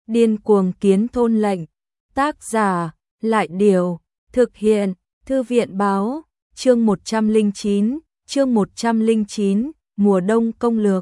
Điên cuồng kiến thôn lệnh. Tác giả, Lại Điều. Thực hiện, Thư viện Báo. Chương 109, mùa đông công lược.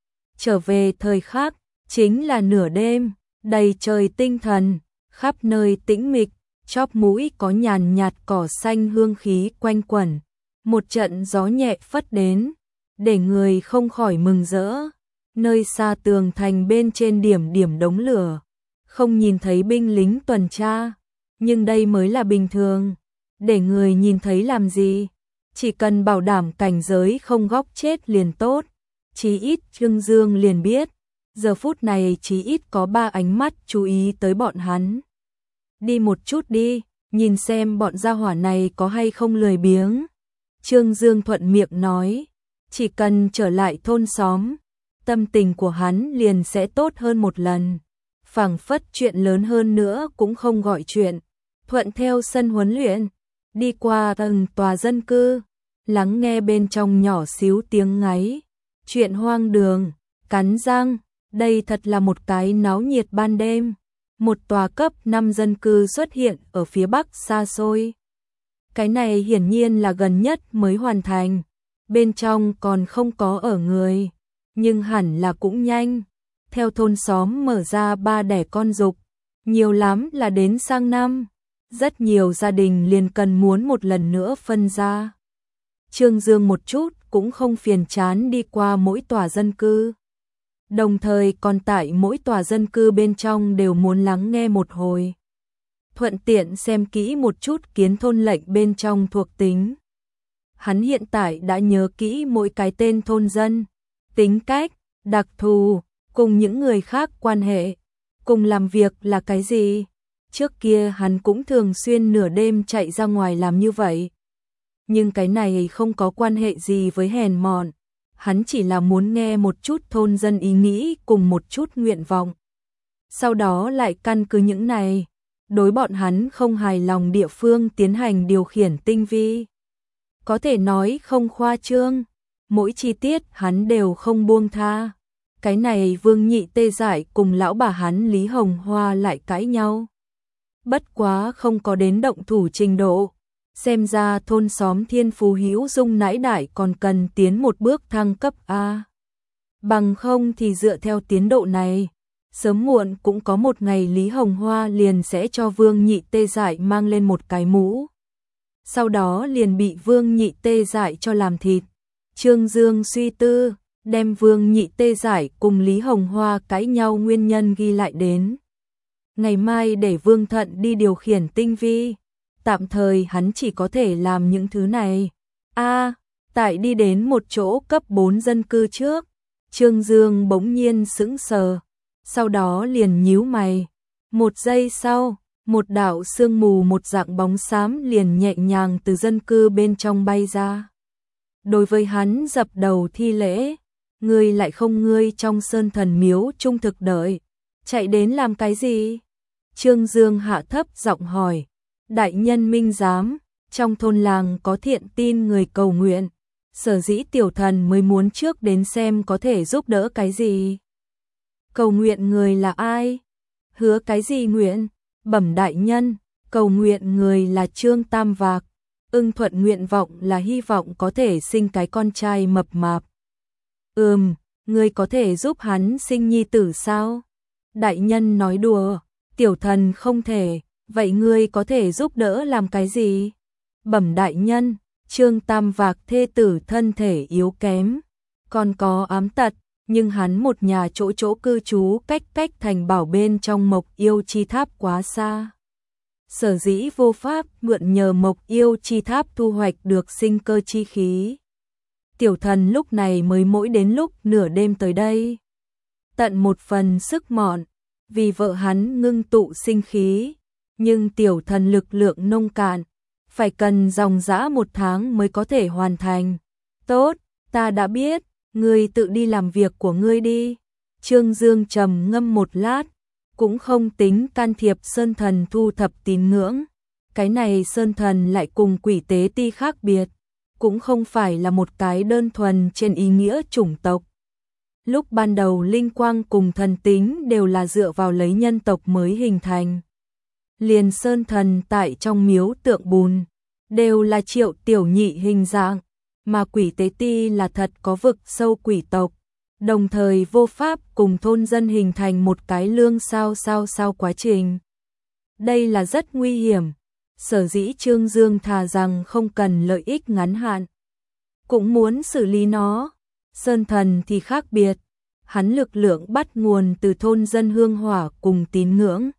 Trở về thời khắc, chính là nửa đêm, đầy trời tinh thần, khắp nơi tĩnh mịch, chóp mũi có nhàn nhạt cỏ xanh hương khí quanh quẩn. Một trận gió nhẹ phất đến, để người không khỏi mừng rỡ. Nơi xa tường thành bên trên điểm điểm đống lửa, không nhìn thấy binh lính tuần tra, nhưng đây mới là bình thường. Để người nhìn thấy làm gì? Chỉ cần bảo đảm cảnh giới không góc chết liền tốt. Chí ít Trương Dương liền biết, giờ phút này chí ít có 3 ánh mắt chú ý tới bọn hắn. Đi một chút đi, nhìn xem bọn gia hỏa này có hay không lười biếng. Trương Dương thuận miệng nói, chỉ cần trở lại thôn xóm, tâm tình của hắn liền sẽ tốt hơn một lần. Phảng phất chuyện lớn hơn nữa cũng không gọi chuyện. Thuận theo sân huấn luyện, đi qua tầng tòa dân cư, lắng nghe bên trong nhỏ xíu tiếng ngáy. Chuyện hoang đường, cắn răng, đây thật là một cái náo nhiệt ban đêm. Một tòa cấp 5 dân cư xuất hiện ở phía bắc xa xôi. Cái này hiển nhiên là gần nhất mới hoàn thành, bên trong còn không có ở người, nhưng hẳn là cũng nhanh. Theo thôn xóm mở ra 3 đẻ con dục, nhiều lắm là đến sang năm, rất nhiều gia đình liền cần muốn một lần nữa phân ra. Trương Dương một chút cũng không phiền chán đi qua mỗi tòa dân cư. Đồng thời còn tại mỗi tòa dân cư bên trong đều muốn lắng nghe một hồi. Thuận tiện xem kỹ một chút kiến thôn lệnh bên trong thuộc tính. Hắn hiện tại đã nhớ kỹ mỗi cái tên thôn dân, tính cách, đặc thù, cùng những người khác quan hệ, cùng làm việc là cái gì. Trước kia hắn cũng thường xuyên nửa đêm chạy ra ngoài làm như vậy. Nhưng cái này không có quan hệ gì với hèn mọn. Hắn chỉ là muốn nghe một chút thôn dân ý nghĩ cùng một chút nguyện vọng. Sau đó lại căn cứ những này, đối bọn hắn không hài lòng địa phương tiến hành điều khiển tinh vi. Có thể nói không khoa trương, mỗi chi tiết hắn đều không buông tha. Cái này Vương Nhị tê dại cùng lão bà hắn Lý Hồng Hoa lại cãi nhau. Bất quá không có đến động thủ trình độ. Xem ra thôn xóm Thiên Phú Hữu Dung nãi đại còn cần tiến một bước thăng cấp A. Bằng không thì dựa theo tiến độ này, sớm muộn cũng có một ngày Lý Hồng Hoa liền sẽ cho Vương Nhị tê dại mang lên một cái mũ. Sau đó liền bị Vương Nhị tê dại cho làm thịt. Trương Dương suy tư, đem Vương Nhị tê dại cùng Lý Hồng Hoa cãi nhau nguyên nhân ghi lại đến. Ngày mai để Vương Thận đi điều khiển tinh vi. Tạm thời hắn chỉ có thể làm những thứ này. Tại đi đến một chỗ cấp 4 dân cư trước, Trương Dương bỗng nhiên sững sờ, sau đó liền nhíu mày. Một giây sau, một đạo sương mù một dạng bóng xám liền nhẹ nhàng từ dân cư bên trong bay ra. Đối với hắn dập đầu thi lễ, ngươi lại không ngươi trong sơn thần miếu trung thực đợi, chạy đến làm cái gì? Trương Dương hạ thấp giọng hỏi. Đại nhân minh giám, trong thôn làng có thiện tin người cầu nguyện, sở dĩ tiểu thần mới muốn trước đến xem có thể giúp đỡ cái gì. Cầu nguyện người là ai? Hứa cái gì nguyện? Bẩm đại nhân, cầu nguyện người là Trương Tam Vạc, ưng thuận nguyện vọng là hy vọng có thể sinh cái con trai mập mạp. Người có thể giúp hắn sinh nhi tử sao? Đại nhân nói đùa, tiểu thần không thể. Vậy ngươi có thể giúp đỡ làm cái gì? Bẩm đại nhân, Trương Tam Vạc thê tử thân thể yếu kém, còn có ám tật, nhưng hắn một nhà chỗ chỗ cư trú cách thành bảo bên trong Mộc Yêu Chi Tháp quá xa. Sở dĩ vô pháp mượn nhờ Mộc Yêu Chi Tháp thu hoạch được sinh cơ chi khí. Tiểu thần lúc này mới mỗi đến lúc nửa đêm tới đây. Tận một phần sức mọn, vì vợ hắn ngưng tụ sinh khí. Nhưng tiểu thần lực lượng nông cạn, phải cần dòng dã 1 tháng mới có thể hoàn thành. Tốt, ta đã biết, ngươi tự đi làm việc của ngươi đi. Trương Dương trầm ngâm một lát, cũng không tính can thiệp sơn thần thu thập tín ngưỡng. Cái này sơn thần lại cùng quỷ tế ti khác biệt, cũng không phải là một cái đơn thuần trên ý nghĩa chủng tộc. Lúc ban đầu linh quang cùng thần tính đều là dựa vào lấy nhân tộc mới hình thành. Liền sơn thần tại trong miếu tượng bùn, đều là Triệu Tiểu Nhị hình dạng, mà quỷ tế ti là thật có vực sâu quỷ tộc, đồng thời vô pháp cùng thôn dân hình thành một cái lương sao quá trình. Đây là rất nguy hiểm, sở dĩ Trương Dương thà rằng không cần lợi ích ngắn hạn, cũng muốn xử lý nó. Sơn thần thì khác biệt, hắn lực lượng bắt nguồn từ thôn dân hương hỏa cùng tín ngưỡng.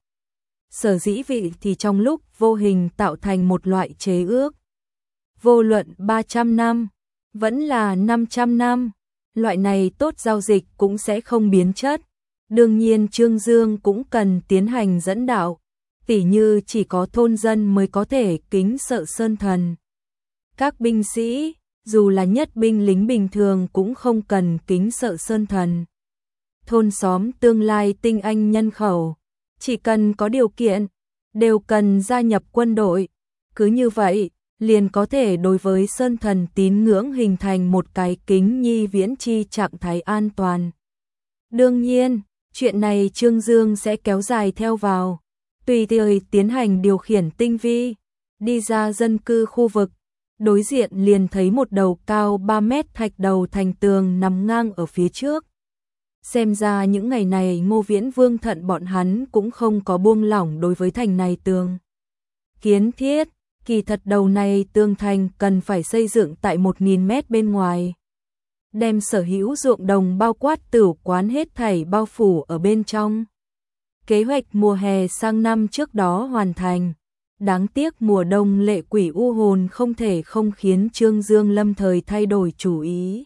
Sở dĩ vị thì trong lúc vô hình tạo thành một loại chế ước. Vô luận 300 năm, vẫn là 500 năm, loại này tốt giao dịch cũng sẽ không biến chất. Đương nhiên Trương Dương cũng cần tiến hành dẫn đạo, tỉ như chỉ có thôn dân mới có thể kính sợ sơn thần. Các binh sĩ, dù là nhất binh lính bình thường cũng không cần kính sợ sơn thần. Thôn xóm tương lai tinh anh nhân khẩu, chỉ cần có điều kiện, đều cần gia nhập quân đội. Cứ như vậy, liền có thể đối với sơn thần tín ngưỡng hình thành một cái kính nhi viễn chi trạng thái an toàn. Đương nhiên, chuyện này Trương Dương sẽ kéo dài theo vào, tùy thời tiến hành điều khiển tinh vi, đi ra dân cư khu vực. Đối diện liền thấy một đầu cao 3 mét thạch đầu thành tường nằm ngang ở phía trước. Xem ra những ngày này Ngô Viễn Vương Thận bọn hắn cũng không có buông lỏng đối với thành này tường kiến thiết. Kỳ thật đầu này tường thành cần phải xây dựng tại 1000 mét bên ngoài, đem sở hữu ruộng đồng bao quát tửu quán hết thảy bao phủ ở bên trong. Kế hoạch mùa hè sang năm trước đó hoàn thành. Đáng tiếc mùa đông lệ quỷ u hồn không thể không khiến Trương Dương lâm thời thay đổi chủ ý.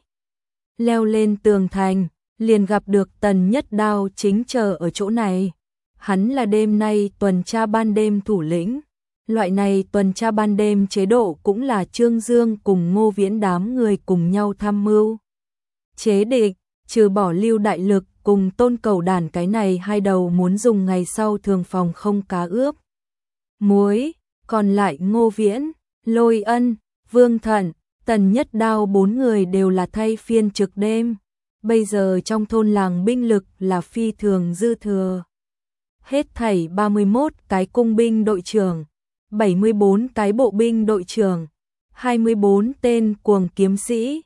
Leo lên tường thành, liền gặp được Tần Nhất Đao chính chờ ở chỗ này. Hắn là đêm nay tuần tra ban đêm thủ lĩnh. Loại này tuần tra ban đêm chế độ cũng là Trương Dương cùng Ngô Viễn đám người cùng nhau tham mưu. Chế định, trừ bỏ Lưu Đại Lực cùng Tôn Cầu Đản cái này hai đầu muốn dùng ngày sau thường phòng không cá ướp muối, còn lại Ngô Viễn, Lôi Ân, Vương Thận, Tần Nhất Đao 4 người đều là thay phiên trực đêm. Bây giờ trong thôn làng binh lực là phi thường dư thừa. Hết thảy 31 cái cung binh đội trưởng, 74 cái bộ binh đội trưởng, 24 tên cuồng kiếm sĩ,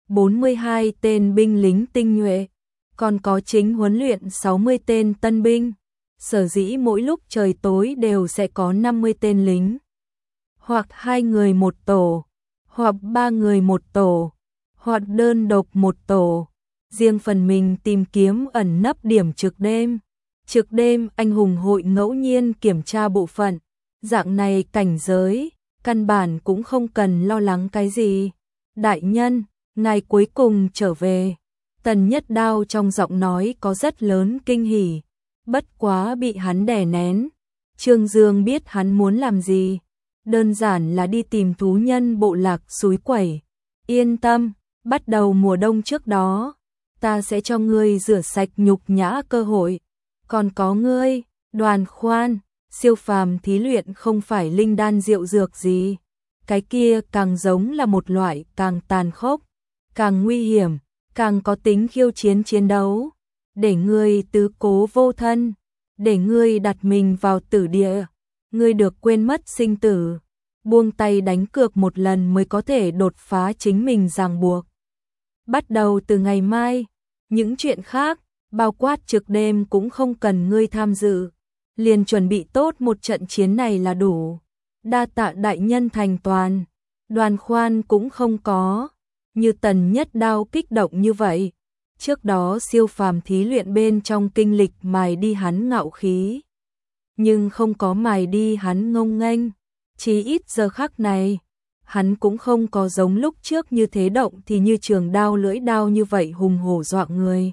42 tên binh lính tinh nhuệ, còn có chính huấn luyện 60 tên tân binh. Sở dĩ mỗi lúc trời tối đều sẽ có 50 tên lính, hoặc 2 người một tổ, hoặc 3 người một tổ, hoặc đơn độc một tổ, riêng phần mình tìm kiếm ẩn nấp điểm trực đêm. Trực đêm anh hùng hội ngẫu nhiên kiểm tra bộ phận, dạng này cảnh giới, căn bản cũng không cần lo lắng cái gì. Đại nhân, ngài cuối cùng trở về. Tần Nhất Đao trong giọng nói có rất lớn kinh hỉ, bất quá bị hắn đè nén. Trương Dương biết hắn muốn làm gì, đơn giản là đi tìm thú nhân bộ lạc suối quẩy. Yên tâm, bắt đầu mùa đông trước đó, ta sẽ cho ngươi rửa sạch nhục nhã cơ hội. Còn có ngươi, Đoàn Khoan, siêu phàm thí luyện không phải linh đan rượu dược gì. Cái kia càng giống là một loại càng tàn khốc, càng nguy hiểm, càng có tính khiêu chiến chiến đấu. Để ngươi tứ cố vô thân, để ngươi đặt mình vào tử địa, ngươi được quên mất sinh tử, buông tay đánh cược một lần mới có thể đột phá chính mình ràng buộc. Bắt đầu từ ngày mai, những chuyện khác, bao quát trực đêm cũng không cần ngươi tham dự, liền chuẩn bị tốt một trận chiến này là đủ. Đa tạ đại nhân thành toàn. Đoàn Khoan cũng không có như Tần Nhất Đao kích động như vậy. Trước đó siêu phàm thí luyện bên trong kinh lịch mài đi hắn ngạo khí, nhưng không có mài đi hắn ngông nghênh. Chí ít giờ khắc này, hắn cũng không có giống lúc trước như thế động thì như trường đao lưỡi đao như vậy hùng hổ dọa người,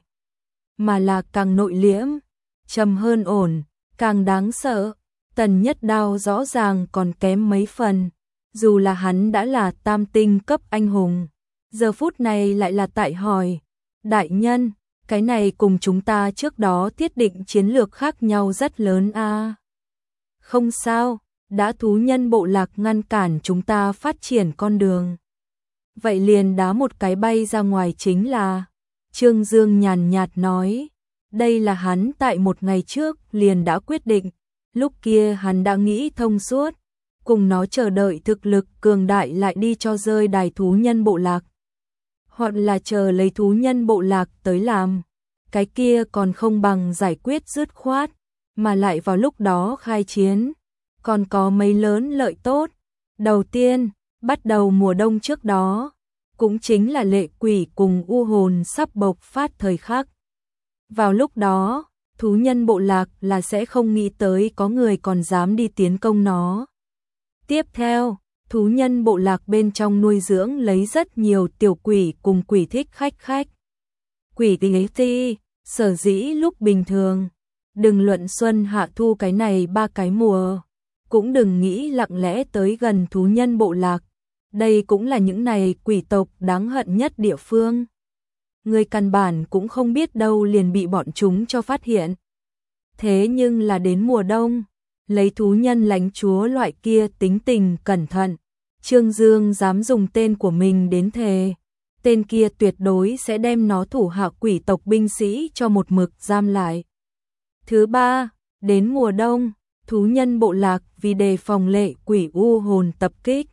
mà là càng nội liễm, trầm hơn ổn, càng đáng sợ. Tần Nhất Đao rõ ràng còn kém mấy phần, dù là hắn đã là tam tinh cấp anh hùng, giờ phút này lại là tại hỏi, đại nhân, cái này cùng chúng ta trước đó thiết định chiến lược khác nhau rất lớn a. Không sao, đã thú nhân bộ lạc ngăn cản chúng ta phát triển con đường. Vậy liền đá một cái bay ra ngoài chính là. Trương Dương nhàn nhạt nói, đây là hắn tại một ngày trước liền đã quyết định, lúc kia hắn đã nghĩ thông suốt, cùng nó chờ đợi thực lực cường đại lại đi cho rơi đài thú nhân bộ lạc. Hoặc là chờ lấy thú nhân bộ lạc tới làm, cái kia còn không bằng giải quyết dứt khoát, mà lại vào lúc đó khai chiến, còn có mấy lớn lợi tốt. Đầu tiên, bắt đầu mùa đông trước đó, cũng chính là lệ quỷ cùng u hồn sắp bộc phát thời khắc. Vào lúc đó, thú nhân bộ lạc là sẽ không nghĩ tới có người còn dám đi tiến công nó. Tiếp theo, thú nhân bộ lạc bên trong nuôi dưỡng lấy rất nhiều tiểu quỷ cùng quỷ thích khách. Quỷ ti, sở dĩ lúc bình thường, đừng luận xuân hạ thu cái này 3 cái mùa, cũng đừng nghĩ lặng lẽ tới gần thú nhân bộ lạc. Đây cũng là những này quỷ tộc đáng hận nhất địa phương. Người căn bản cũng không biết đâu liền bị bọn chúng cho phát hiện. Thế nhưng là đến mùa đông, lấy thú nhân lãnh chúa loại kia tính tình cẩn thận, Trương Dương dám dùng tên của mình đến thề, tên kia tuyệt đối sẽ đem nó thủ hạ quỷ tộc binh sĩ cho một mực giam lại. Thứ ba, đến mùa đông, thú nhân bộ lạc vì đề phòng lệ quỷ u hồn tập kích,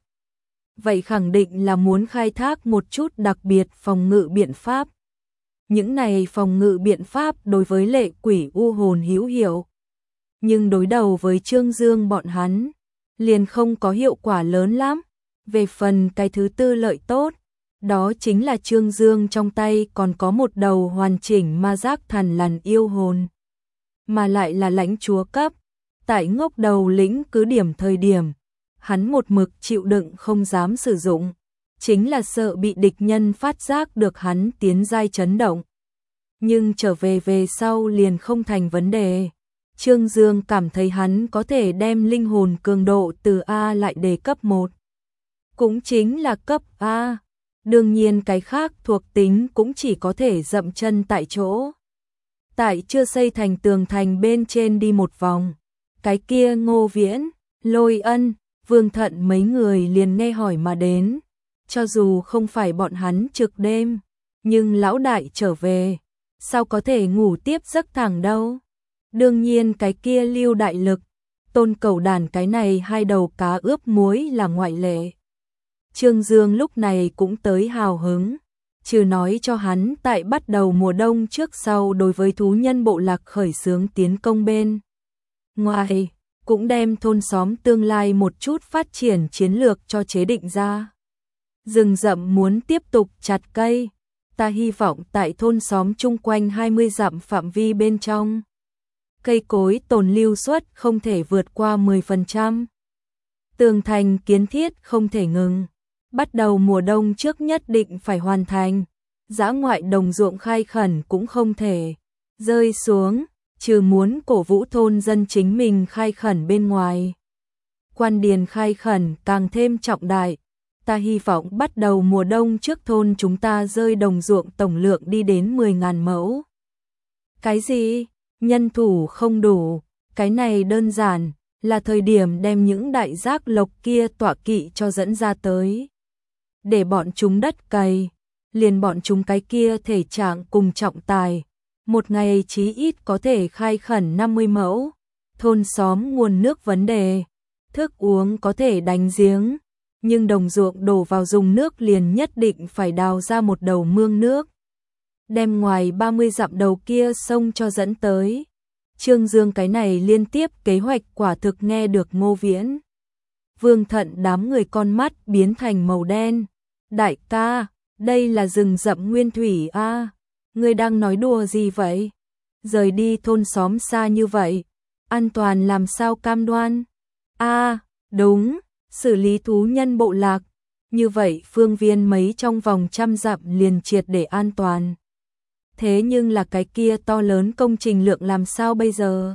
vậy khẳng định là muốn khai thác một chút đặc biệt phòng ngự biện pháp. Những này phòng ngự biện pháp đối với lệ quỷ u hồn hữu hiệu, nhưng đối đầu với Trương Dương bọn hắn, liền không có hiệu quả lớn lắm. Về phần cái thứ tư lợi tốt, đó chính là Trương Dương trong tay còn có một đầu hoàn chỉnh ma giác thần lằn yêu hồn, mà lại là lãnh chúa cấp. Tại ngốc đầu lĩnh cứ điểm thời điểm, hắn một mực chịu đựng không dám sử dụng, chính là sợ bị địch nhân phát giác được hắn tiến giai chấn động. Nhưng trở về sau liền không thành vấn đề. Trương Dương cảm thấy hắn có thể đem linh hồn cường độ từ A lại đề cấp 1. Cũng chính là cấp A. Đương nhiên cái khác thuộc tính cũng chỉ có thể dậm chân tại chỗ. Tại chưa xây thành tường thành bên trên đi một vòng, cái kia Ngô Viễn, Lôi Ân, Vương Thận mấy người liền nghe hỏi mà đến. Cho dù không phải bọn hắn trực đêm, nhưng lão đại trở về, sao có thể ngủ tiếp giấc thẳng đâu. Đương nhiên cái kia Lưu Đại Lực, Tôn Cẩu Đàn cái này hai đầu cá ướp muối là ngoại lệ. Trương Dương lúc này cũng tới hào hứng, trừ nói cho hắn tại bắt đầu mùa đông trước sau đối với thú nhân bộ lạc khởi xướng tiến công bên ngoài, cũng đem thôn xóm tương lai một chút phát triển chiến lược cho chế định ra. Rừng rậm muốn tiếp tục chặt cây, ta hy vọng tại thôn xóm chung quanh 20 dặm phạm vi bên trong, cây cối tồn lưu suất không thể vượt qua 10%. Tường thành kiến thiết không thể ngừng, bắt đầu mùa đông trước nhất định phải hoàn thành. Dã ngoại đồng ruộng khai khẩn cũng không thể rơi xuống, trừ muốn cổ vũ thôn dân chính mình khai khẩn bên ngoài. Quan điền khai khẩn càng thêm trọng đại. Ta hy vọng bắt đầu mùa đông trước thôn chúng ta rơi đồng ruộng tổng lượng đi đến 10.000 mẫu. Cái gì? Nhân thủ không đủ, cái này đơn giản, là thời điểm đem những đại giác lộc kia tọa kỵ cho dẫn ra tới. Để bọn chúng đất cày, liền bọn chúng cái kia thể trạng cùng trọng tài, một ngày chí ít có thể khai khẩn 50 mẫu, thôn xóm nguồn nước vấn đề, thức uống có thể đánh giếng, nhưng đồng ruộng đổ vào dùng nước liền nhất định phải đào ra một đầu mương nước. Đem ngoài 30 dặm đầu kia sông cho dẫn tới. Trương Dương cái này liên tiếp kế hoạch quả thực nghe được Ngô Viễn, Vương Thận đám người con mắt biến thành màu đen. Đại ca, đây là rừng rậm nguyên thủy a, ngươi đang nói đùa gì vậy? Rời đi thôn xóm xa như vậy, an toàn làm sao cam đoan? A, đúng, xử lý thú nhân bộ lạc, như vậy phương viên mấy trong vòng 100 dặm liền triệt để an toàn. Thế nhưng là cái kia to lớn công trình lượng làm sao bây giờ?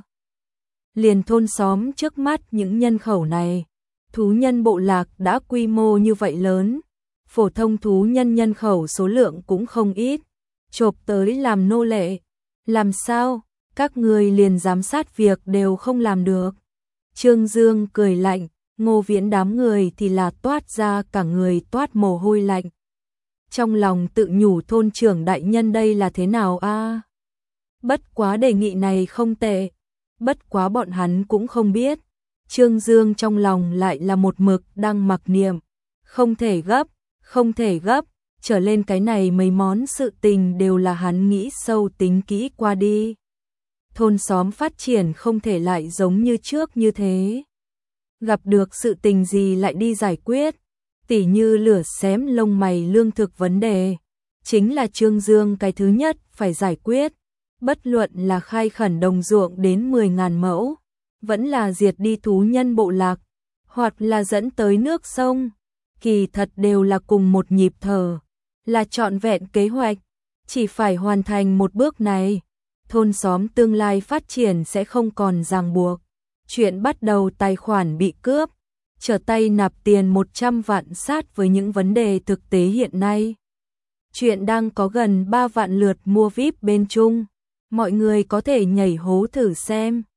Liền thôn xóm trước mắt những nhân khẩu này, thú nhân bộ lạc đã quy mô như vậy lớn, phổ thông thú nhân nhân khẩu số lượng cũng không ít, chộp tới làm nô lệ. Làm sao? Các người liền giám sát việc đều không làm được. Trương Dương cười lạnh, Ngô Viễn đám người thì là toát ra cả người toát mồ hôi lạnh. trong lòng tự nhủ thôn trưởng đại nhân đây là thế nào a? Bất quá đề nghị này không tệ, bất quá bọn hắn cũng không biết. Trương Dương trong lòng lại là một mực đang mặc niệm, không thể gấp, trở lên cái này mấy món sự tình đều là hắn nghĩ sâu tính kỹ qua đi. Thôn xóm phát triển không thể lại giống như trước như thế. Gặp được sự tình gì lại đi giải quyết, tỉ như lửa xém lông mày lương thực vấn đề, chính là Trương Dương cái thứ nhất phải giải quyết. Bất luận là khai khẩn đồng ruộng đến 10.000 mẫu, vẫn là diệt đi thú nhân bộ lạc, hoặc là dẫn tới nước sông, kỳ thật đều là cùng một nhịp thở, là trọn vẹn kế hoạch, chỉ phải hoàn thành một bước này, thôn xóm tương lai phát triển sẽ không còn ràng buộc. Chuyện bắt đầu tài khoản bị cướp, trở tay nạp tiền 100 vạn sát với những vấn đề thực tế hiện nay. Chuyện đang có gần 3 vạn lượt mua VIP bên Trung, mọi người có thể nhảy hố thử xem.